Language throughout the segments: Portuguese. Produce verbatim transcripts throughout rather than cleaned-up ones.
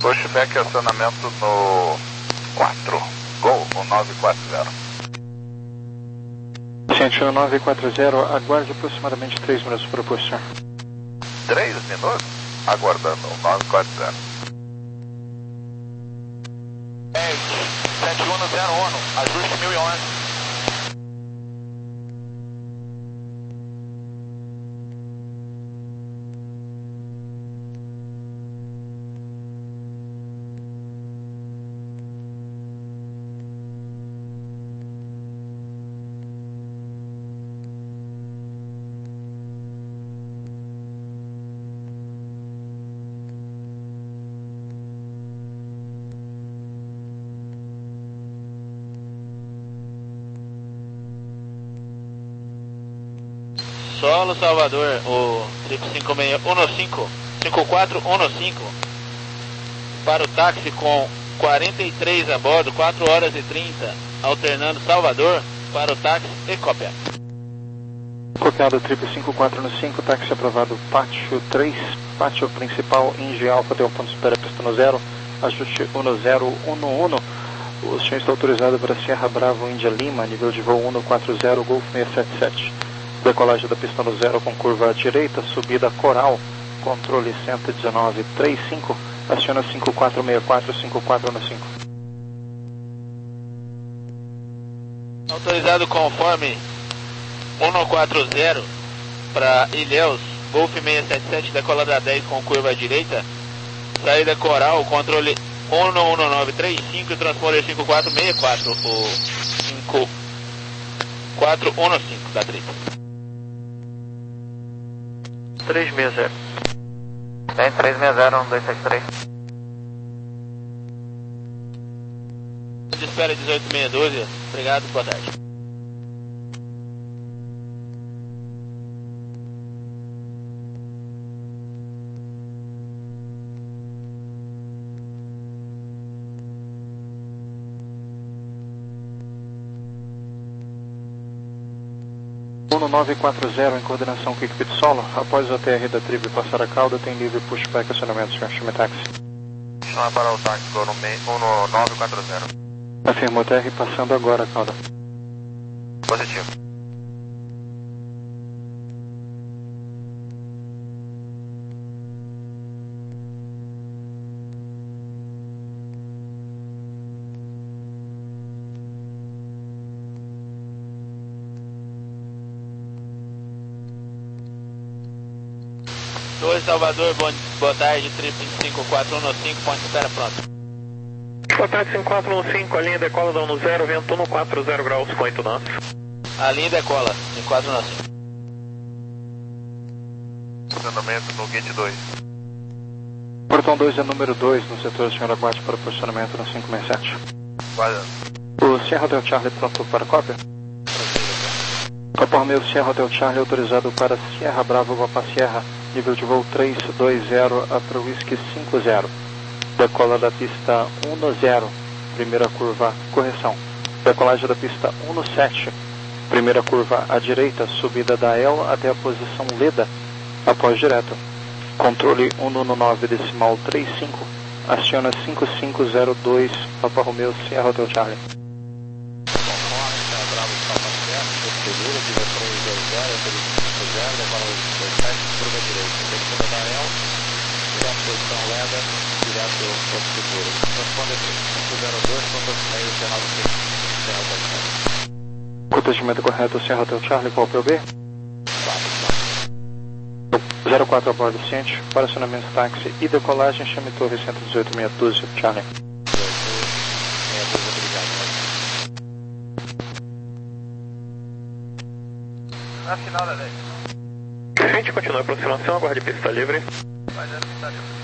Pushback acionamento no quatro. Gol, o nove quatro zero. Sentiu nove quatro zero, aguarde aproximadamente três minutos para o push, senhor. três minutos? Aguardando o nove quatro zero. sete um zero um, ajuste mil e onze. Solo Salvador, o triplo cinco seis um cinco, cinco quatro um cinco, para o táxi com quarenta e três a bordo, quatro horas e trinta, alternando Salvador para o táxi e cópia. Copiado triplo cinco quatro um cinco, táxi aprovado, pátio três, pátio principal, Inge Alfa, deu ponto de espera, pista no zero, ajuste um zero um um. O senhor está autorizado para Sierra Bravo, Índia Lima, nível de voo um quatro zero, Golf seis sete sete. Decolagem da pista no zero com curva à direita, subida Coral, controle cento e dezenove trinta e cinco, aciona cinco quatro seis quatro, cinco quatro um cinco. Autorizado conforme um quatro zero para Ilhéus, Golf seis sete sete, decolada dez com curva à direita, saída Coral, controle um um nove três cinco e transponder cinco quatro seis quatro, o cinco quatro um cinco da tripla. três seis zero. Tem três seis zero um dois sete três. De espera dezoito seis um dois, obrigado, boa tarde. um nove quatro zero em coordenação com a equipe de solo. Após o A T R da tribo passar a cauda, tem livre pushback acionamento, senhor. Chame táxi. Chama para o táxi, no um nove quatro zero. Afirmou T R passando agora a cauda. Positivo. dois Salvador, bom, boa tarde, triplo cinco quatro um cinco, ponto de espera pronto. Boa tarde, cinco quatro um cinco, a linha decola da um zero, vento um quatro zero graus com oito nós. A linha decola, cinco quatro um cinco. Acionamento no gate dois. Portão dois é número dois, no setor senhor aguarde para posicionamento no cinco seis sete. Guardando. O Sierra Hotel Charlie pronto para cópia? Copa Romeo Sierra Hotel Charlie autorizado para Sierra Bravo, Guapa Sierra, nível de voo três dois zero para o Whisky cinco zero. Decola da pista um zero, primeira curva, correção. Decolagem da pista um sete, primeira curva à direita, subida da E L até a posição Leda, após direto. Controle um nove decimal trinta e cinco, aciona cinco cinco zero dois, Papa Romeo Sierra Hotel Charlie. Segura, direção dois zero, cinco zero, decola dois sete, curva direita, segunda da E L, direto posição Leda, direto ponto seguro. Responde cinco zero dois, ponto meio, Serra do Sul, Serra do Sul. Procedimento correto, Sierra Hotel Charlie, qual é o P B? zero quatro a bordo ciente, para acionamento táxi e decolagem, chame torre cento e dezoito meia dúzia, Charlie. Na final da dez. A gente continua a aproximação, aguarde pista livre. Vai dando pista livre.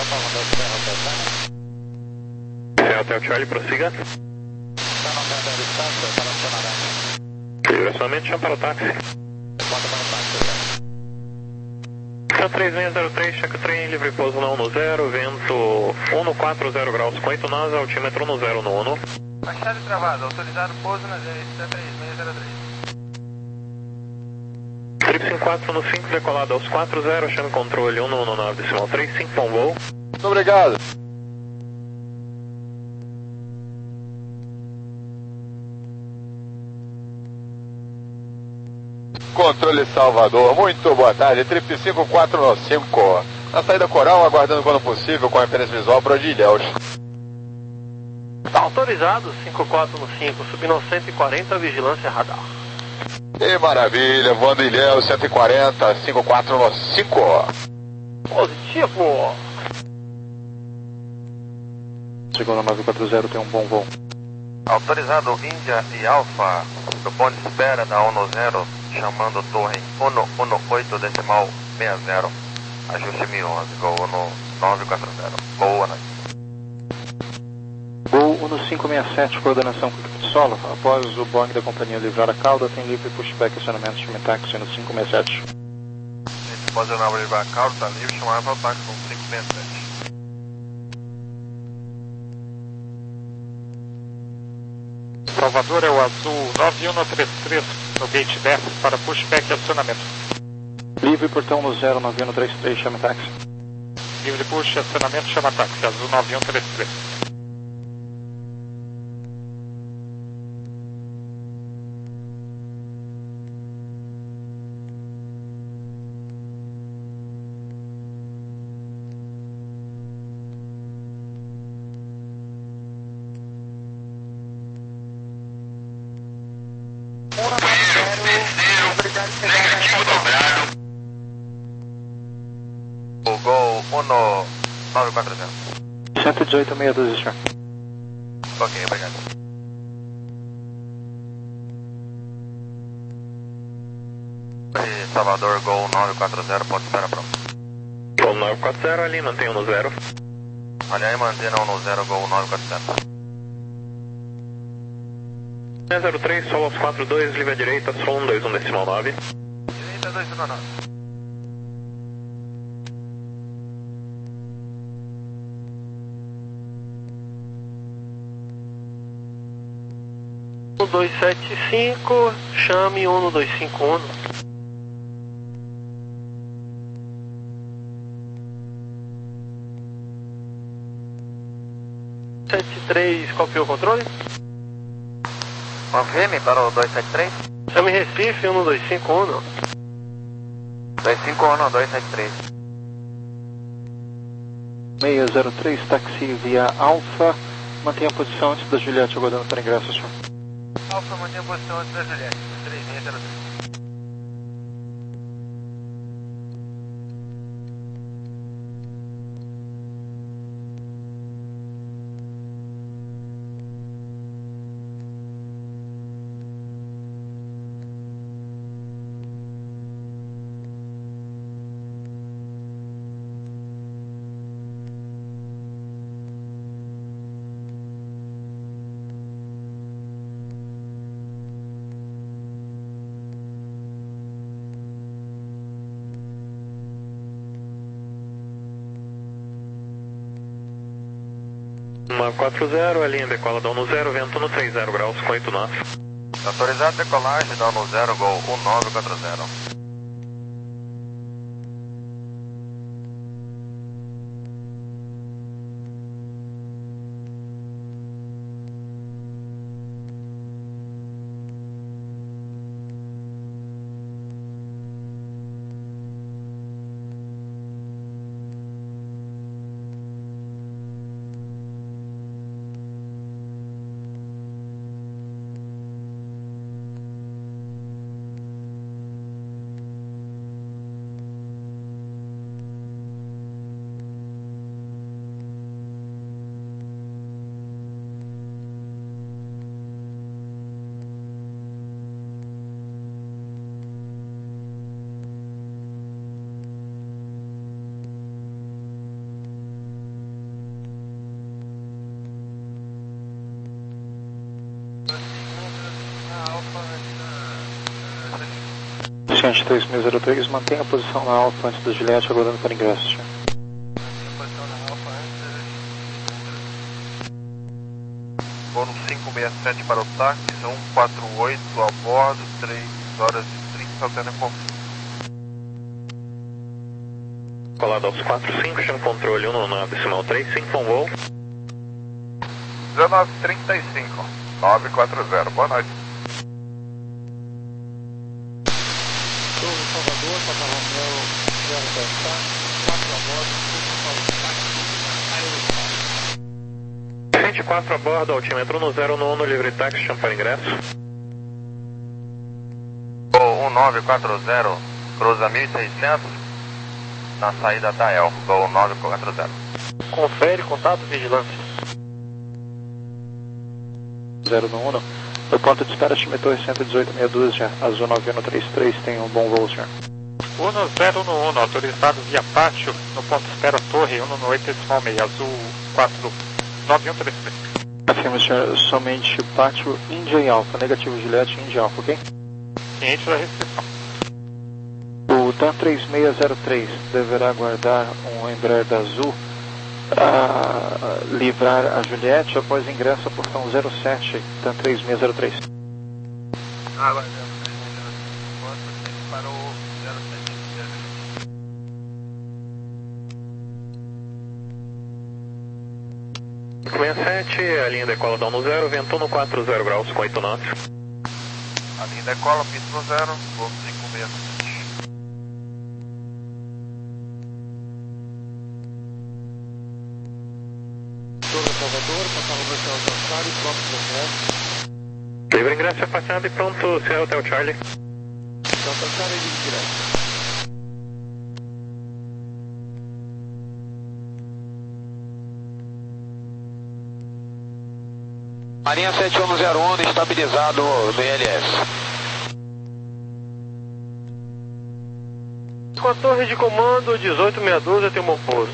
Alfa Romeo Sierra Hotel Charlie. Sierra Hotel Charlie, prossiga. Está no andar da distância, está no estacionamento. Direcionamento, chama para o táxi. Bota para o táxi, já. São três seis zero três, checa trem, livre pouso no um zero, vento um quatro zero graus, com oito nós, altímetro no zero no um. A chave travada, autorizado pouso na três seis zero três. Trip cinco quatro no cinco, decolado aos quatro zero, chame controle um no nove decimal três, cinco, bom voo. Muito obrigado. Controle Salvador, muito boa tarde, Trip cinco quatro no cinco. Na saída Coral, aguardando quando possível com a referência visual para Ilhéus. Autorizado cinco quatro no cinco, subindo cento e quarenta, vigilância radar. Que maravilha, voando Ilhéus cento e quarenta, cinco quatro no cinco. Positivo. Segunda nove quatro zero, tem um bom voo. Autorizado Índia e Alfa, do ponto de espera da um zero, chamando torre um um oito decimal seis zero, ajuste mil e onze, Gol no nove quatro zero, boa noite. Gol um cinco seis sete, coordenação com equipe de solo. Após o Boeing da companhia livrar a cauda, tem livre pushback acionamento chame táxi no cinco seis sete. Após a nova livrar a cauda, está livre, chamar para o táxi no cinco seis sete. Salvador é o azul nove um três três no gate dez para pushback e acionamento. Livre portão no zero nove um três três, chame táxi. Livre push, acionamento, chama táxi, azul nove um três três. O Gol um nove quatro zero. cento e dezoito, meia dúzia, senhor. Ok, obrigado. E Salvador, Gol nove quatro zero, pode esperar pronto. Gol nove quatro zero, ali, mantenha no zero. Olha aí, mantenha no zero, Gol nove quatro zero. seis zero três, solo aos quatro dois, livre à direita, solo um dois um decimal nove. Direita dois um nove. um dois sete cinco, chame um dois cinco um. sete três, copiou o controle? Confirme para o dois sete três. Chame Recife um dois cinco um. dois cinco um, dois sete três. seis zero três, táxi via Alfa, mantenha a posição antes da Juliette, aguardando para ingresso, senhor. Alfa, mantenha a posição antes da Juliette. três seis zero três. nove quatro zero, a linha decola da um zero, vento no três zero graus, com oito nós. Autorizado decolagem da um zero, Gol um nove quatro zero. Juliette três seis zero três, mantenha a posição na Alfa antes da Juliette, aguardando para ingresso, senhor. Bônus cinco seis sete para o táxi, um quatro oito a bordo, três horas e trinta ao telefone. Colado aos quatro cinco, chama controle um nove nove decimal três cinco, bom voo. dezenove e trinta e cinco, nove quatro zero, boa noite. Torre Salvador, Papa Romeo, zero Delta, quatro a bordo, vinte e quatro a bordo, altímetro no zero no um, livre táxi, chama para ingresso. Gol um nove quatro zero, cruza mil e seiscentos, na saída da El, Gol nove quatro zero. Confere, contato, vigilância. zero no um, no ponto de espera, time Torre cento e dezoito, meia dúzia, Azul nove um três três, tenha um bom voo, senhor. um zero no um, autorizado via pátio, no ponto de espera Torre um oito decimal seis, Azul quatro nove um três três. Afirma, senhor, somente pátio Índia e Alfa, negativo Juliette, Índia e Alfa, ok? Ciente da restrição. O TAM três seis zero três deverá aguardar um Embraer da Azul a livrar a Juliette após ingresso à portão zero sete, TAM três seis zero três. Aguardamos, para o zero sete. cinco seis sete, a linha decola down no zero, vento no quatro zero graus com oito knots. A linha decola, pista no zero, Gol cinco seis sete. Torre Salvador, Papa Romeo, Delta Charlie, pronto para ingresso. Livre ingresso afastado e pronto, Sierra Hotel Charlie. Delta Charlie, livre direto. Marinha sete um zero um, estabilizado no I L S. Com a torre de comando, dezoito meia dúzia, tem um bom pouso.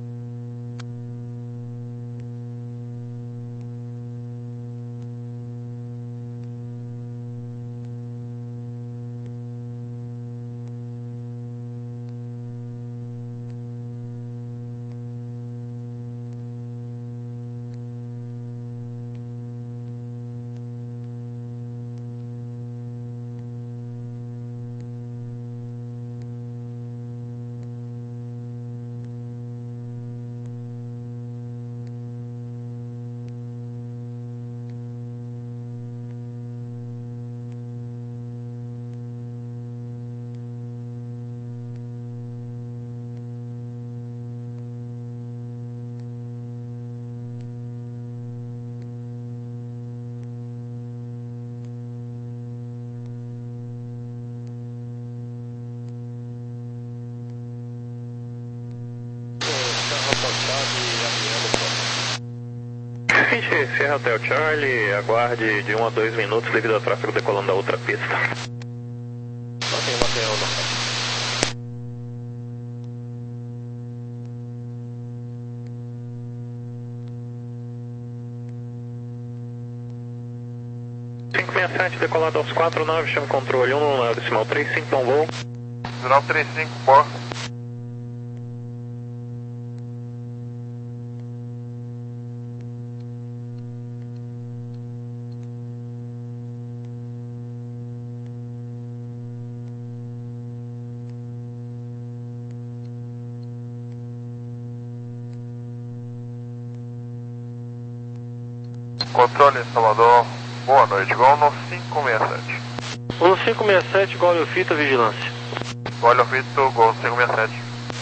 Sierra Hotel Charlie, aguarde de um a dois minutos devido ao tráfego decolando da outra pista. Mantém, mantém, não. cinco seis sete, decolado aos quatro nove, chama controle um nove decimal três cinco, bom voo. Viral três cinco, bordo. Controle Salvador, boa noite, Gol no cinco seis sete. um cinco seis sete, Gol Fita, vigilância. Gol Fito, Gol cinco seis sete.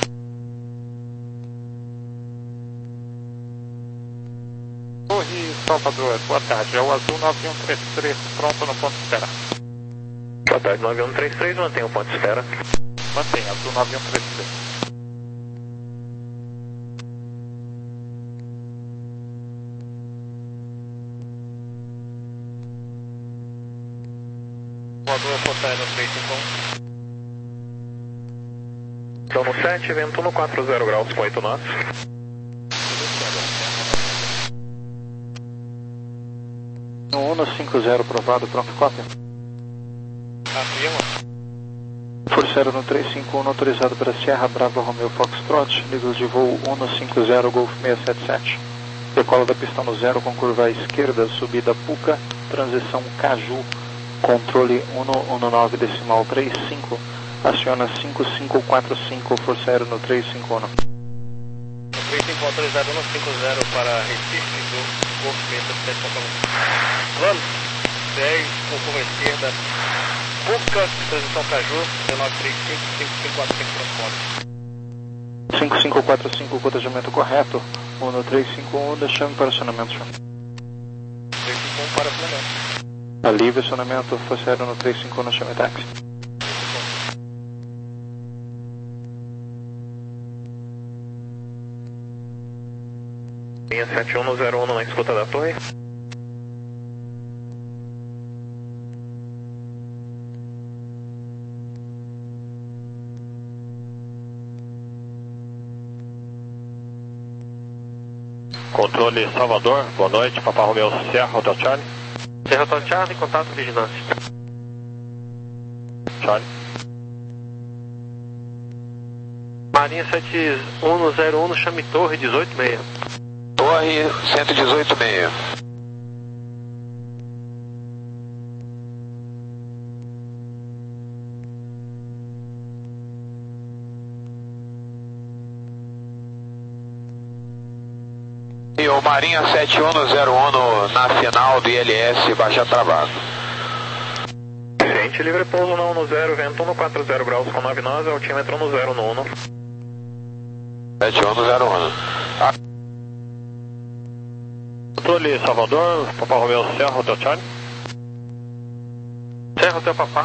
Torre Salvador, boa tarde, é o Azul nove um três três, pronto no ponto de espera. Boa tarde, nove um três três, mantenha o ponto de espera. Mantém, Azul nove um três três. Voador Poseidon três cinco um. Então no sete, vento no quatro zero graus com oito knots. um no cinco zero, provado, pronto, cópia. Afirma. Força Aérea no três cinco um, autorizado para Sierra Bravo Romeo Foxtrot, nível de voo cento e cinquenta, Golf seiscentos e setenta e sete. Decola da pista no zero com curva à esquerda, subida Puca, transição Caju, controle cento e dezenove decimal trinta e cinco, aciona cinco cinco quatro cinco, Força Aérea no três cinco um. três cinco um autorizado cento e cinquenta para Recife, do Golf seiscentos e setenta e sete. Plano dez, com curva à esquerda, Puca, transição Caju, dezenove trinta e cinco, cinco cinco quatro cinco, transponder. cinco cinco quatro cinco, cotejamento correto. um no três cinco um, deixando para acionamento. três cinco um para acionamento. Alívio acionamento, Força Aérea no três cinco um, no chame táxi. Linha sete um no zero um na escuta da torre. Controle Salvador, boa noite, Papa Romeo Sierra, Hotel Charlie. Sierra Hotel Charlie, contato vigilância. Charlie. Marinha sete um no zero um no chame torre dezoito seis. Torre cento e dezoito seis. E o Marinha sete um no zero um no, na final do I L S, baixa travado. Gente, livre pouso no um no zero, vento um no quatro zero graus com nove nós, altímetro no zero no um. sete um no zero um. Ah. Controle Salvador, Papa Romeo Sierra, Hotel Charlie. Sierra Hotel Papá.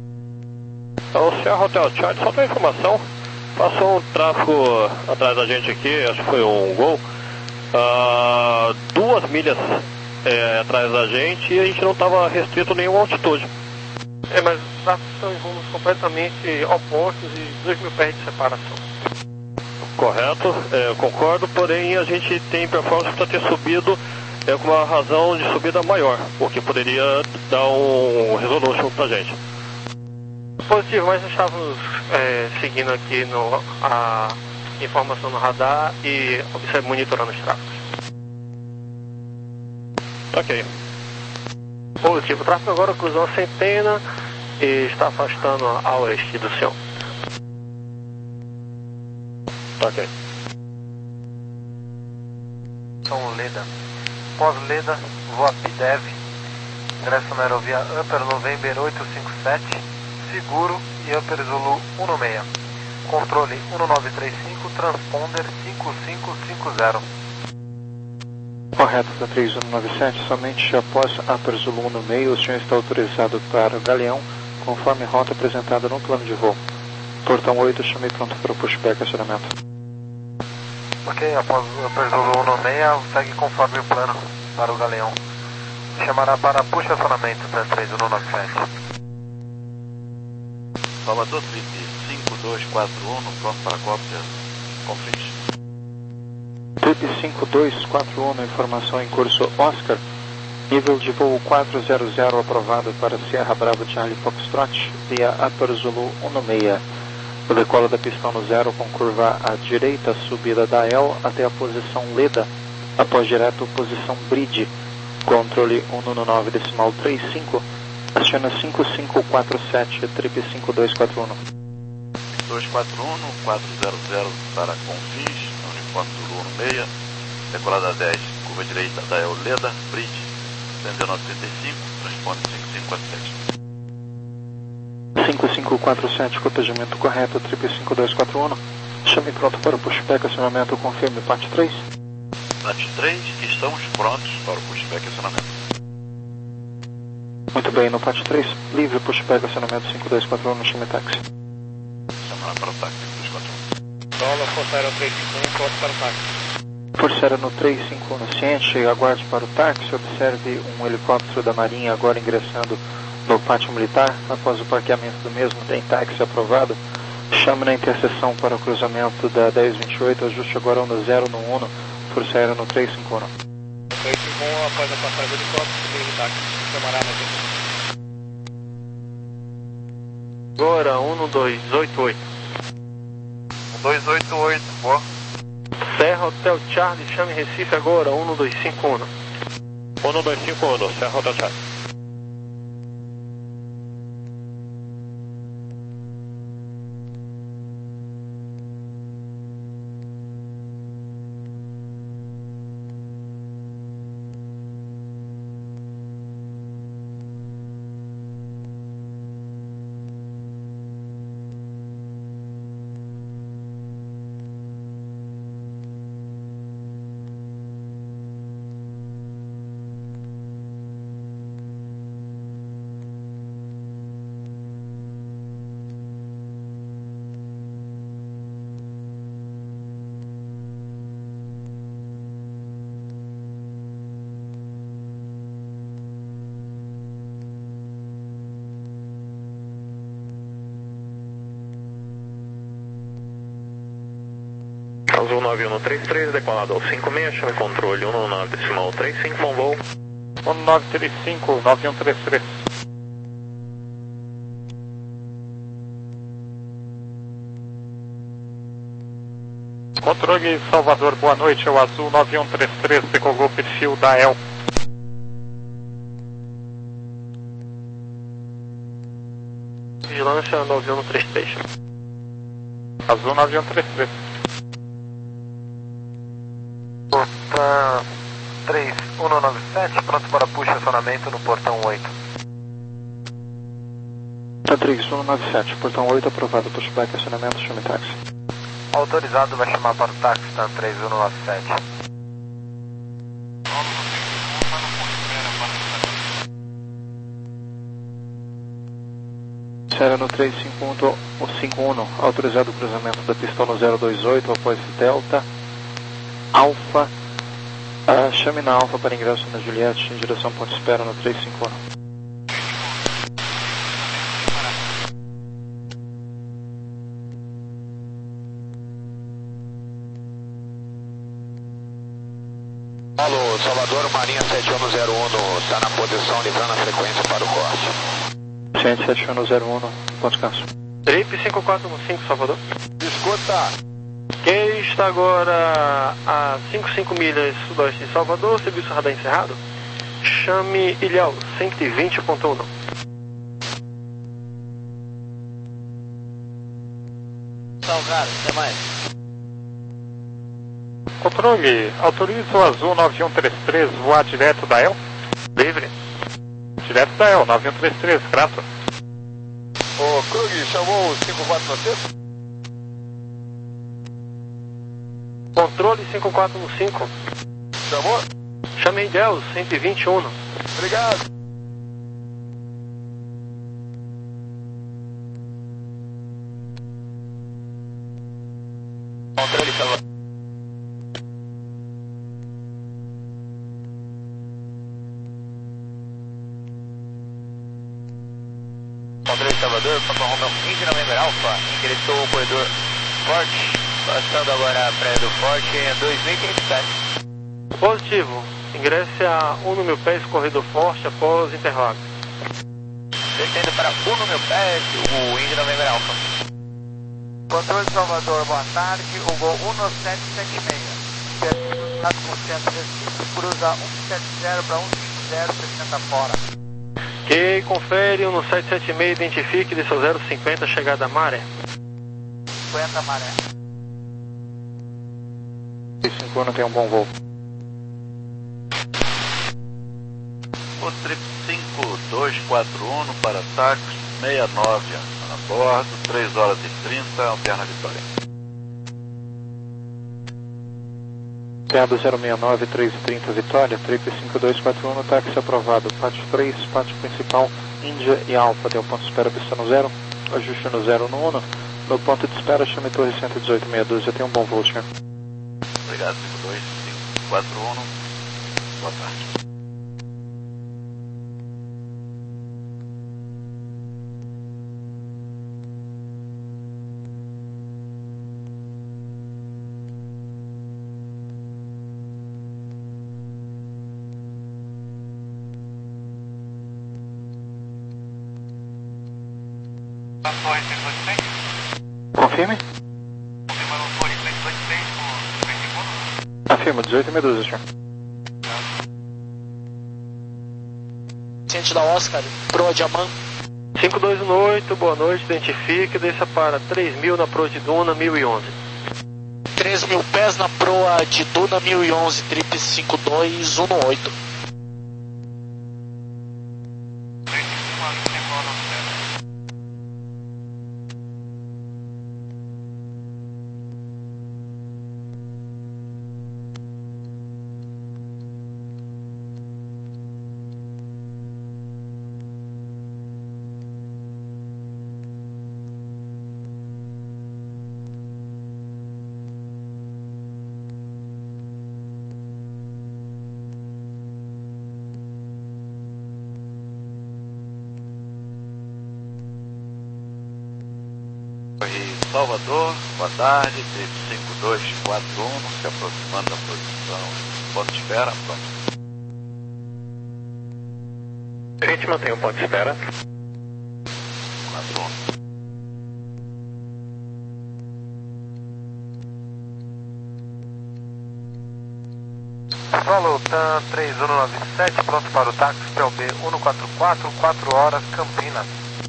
O Sierra Hotel Charlie, só para informação, passou um tráfego atrás da gente aqui, acho que foi um Gol. Uh, duas milhas é, atrás da gente e a gente não estava restrito a nenhuma altitude. É, mas os tráfegos são em rumos completamente opostos e dois mil pés de separação. Correto, é, eu concordo, porém a gente tem performance para ter subido é, com uma razão de subida maior, porque poderia dar um resolution para a gente. Positivo, mas estávamos é, seguindo aqui no, a informação no radar e observe, monitorando os tráfegos. Ok. Positivo, o tráfego agora cruzou a centena e está afastando a oeste do céu. Ok. São Leda. Pós-Leda, voa P D E V, ingresso na aerovia Upper November oito cinco sete, seguro e Upper Zulu cento e seis. Controle um nove três cinco, transponder cinco cinco cinco zero. Correto, da três um nove sete, somente após Upper Zulu no meio, o senhor está autorizado para o Galeão, conforme rota apresentada no plano de voo. Portão oito, chame pronto para o pushback acionamento. Ok, após o Upper Zulu cento e seis, segue conforme o plano para o Galeão. Chamará para push acionamento da três um nove sete. Salvador, Trip cinco dois quatro um, pronto para cópia, confins. Trip cinco dois quatro um, informação em curso Oscar, nível de voo quatrocentos aprovado para Sierra Bravo Charlie Foxtrot, via Upper Zulu cento e seis. O decola da pista no zero com curva à direita, subida da El até a posição Leda, após direto posição Bridge, controle cento e nove decimal trinta e cinco, aciona cinco cinco quatro sete, Trip cinco dois quatro um. dois quatro um, quatrocentos para confins, uniforme Zulu cento e seis, decolada dez, curva direita da El Leda, Bridge, cento e nove trinta e cinco, transpone cinco cinco quatro sete. cinco cinco quatro sete, cotejamento correto, Trip cinco dois quatro um. Chame pronto para o pushback acionamento, confirme P A T três. P A T três, estamos prontos para o pushback acionamento. Muito bem, no P A T três, livre pushback acionamento cinco dois quatro um no chame táxi. Chamar para o táxi cinco dois quatro um. Dólar, Força Aérea três cinco um, corte para o táxi. Força Aérea no três cinco um no ciente, aguarde para o táxi, observe um helicóptero da Marinha agora ingressando no pátio militar. Após o parqueamento do mesmo, tem táxi aprovado. Chame na interseção para o cruzamento da dez vinte e oito, ajuste agora no zero no um, Força Aérea no três cinco um. três cinco um, após a passagem do helicóptero, subir o táxi, chamará na agora um dois oito oito. um dois oito oito, boa. Serra Hotel Charlie, chame Recife agora, um dois cinco um. um dois cinco um, Serra Hotel Charlie. Azul nove um três três, decolado ao cinco seis, chame controle um nove decimal três cinco, bom voo. um nove três cinco, nove um três três. Controle Salvador, boa noite, é o Azul nove um três três, decolou o perfil da E L. Vigilância nove um três três. Azul nove um três três. Porta três um nove sete, pronto para push acionamento no portão oito. Tá três um nove sete, portão oito aprovado, pushback, acionamento, chame táxi. Autorizado, vai chamar para o táxi, tá três um nove sete. Séria no três cinco um, autorizado o cruzamento da pista no zero dois oito após Delta Alfa. Uh, chame na Alfa para ingresso na Juliette em direção ao ponto de espera no três cinco um. Alô, Salvador, Marinha sete um zero um, está na posição, livrando a frequência para o corte. Ciente sete um zero um, ponto de canso. Trip cinco quatro um cinco, Salvador. Escuta. Quem está agora a cinco cinco milhas sudoeste de Salvador, serviço radar encerrado, chame Ilhéu cento e vinte ponto um. Salgado, até mais. Controle, autoriza o Azul nove um três três voar direto da E L? Livre. Direto da E L, nove um três três, grato. Ô, Krug, chamou o cinco quatro um cinco? Controle cinco quatro um cinco. Chamou? Chame Ilhéu cento e vinte e um. Obrigado. Controle, Salvador. Controle Salvador, Papa Romeo quinze November Alpha, ingressou o corredor Forte, passando agora a praia do Forte em dois mil e quinhentos pés. Positivo. Ingresse a um no mil pés, corredor Forte, após intervalo. Descendo para um no mil pés, o Indy November Alpha. Controle Salvador, boa tarde, o gol um nove sete sete seis. Perfil por cento Recife, cruza um sete zero para um cinco zero, sessenta fora. Que confere no sete sete seis, identifique de seu zero cinquenta, chegada a Maré. cinquenta Maré. três cinco um tem um bom voo. O trip cinco dois quatro um para táxi sessenta e nove a bordo, três horas e trinta, Alterna Vitória. Piado zero seis nove, três trinta Vitória, trip cinco dois quatro um, táxi aprovado, pátio três, pátio principal, Índia e Alfa, deu ponto de espera, pista no zero, ajuste no zero no um, no ponto de espera, chame Torre cento e dezoito, meia dúzia, tem um bom voo, senhor. Obrigado, cinco dois cinco quatro um, boa tarde. Confirme. Afirma, dezoito e medusa, senhor. Ciente da Oscar, proa Diamant. cinco dois um oito, boa noite, identifique, desça para três mil na proa de Duna, mil e onze. três mil pés na proa de Duna, mil e onze, trip cinco dois um oito. Salvador, boa tarde, trip cinco dois quatro um, se aproximando da posição, ponto de espera, pronto. A gente mantém o ponto de espera. quatro um. Solo TAM três um nove sete, pronto para o táxi P L B cento e quarenta e quatro, quatro horas, Campinas.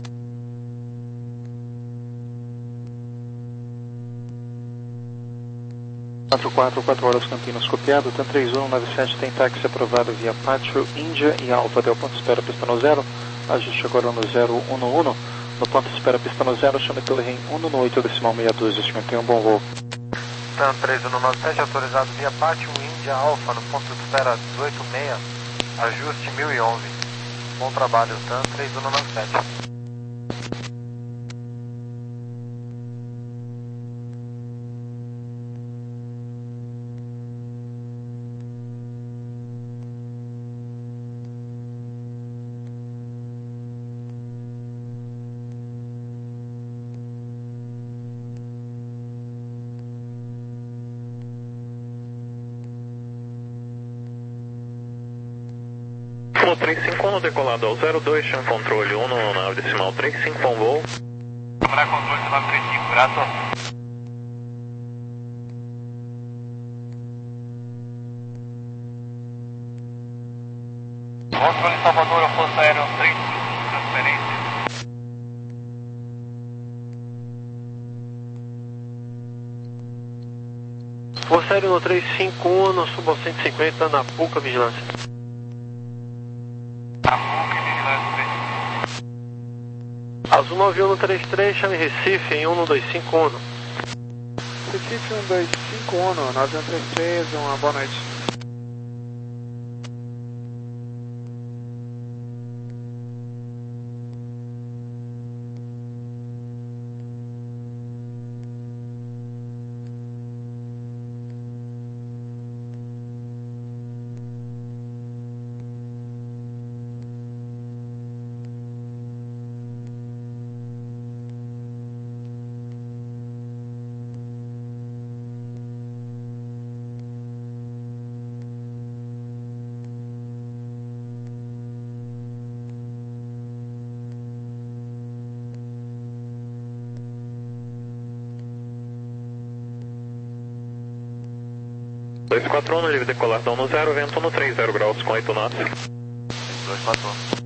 quatro quatro, quatro horas Campinas copiado, TAM três um nove sete tem táxi aprovado via Pátio, Índia e Alfa, deu ponto de espera pista no zero, ajuste agora no zero um um, no ponto de espera pista no zero, chame torre em cento e oito decimal seis dois, senhor, tenha um bom voo. TAM três um nove sete autorizado via Pátio, Índia Alfa, no ponto de espera dezoito seis, ajuste mil e onze. Bom trabalho, TAM três um nove sete. três cinco um decolado ao zero dois, chama controle um no nove decimal três cinco, bom voo. Para controle do nove três cinco, graças. Controle Salvador, Força Aérea três cinco, transferência. Força Aérea no três cinco um, no subo ao cento e cinquenta, na Puca Vigilância. Azul nove um no três três, chame Recife em um dois cinco um. Recife um dois cinco um, nove um três três, uma boa noite. dois quatro um, livre decolar, down no zero, vento no três zero graus com oito knots. dois quatro um.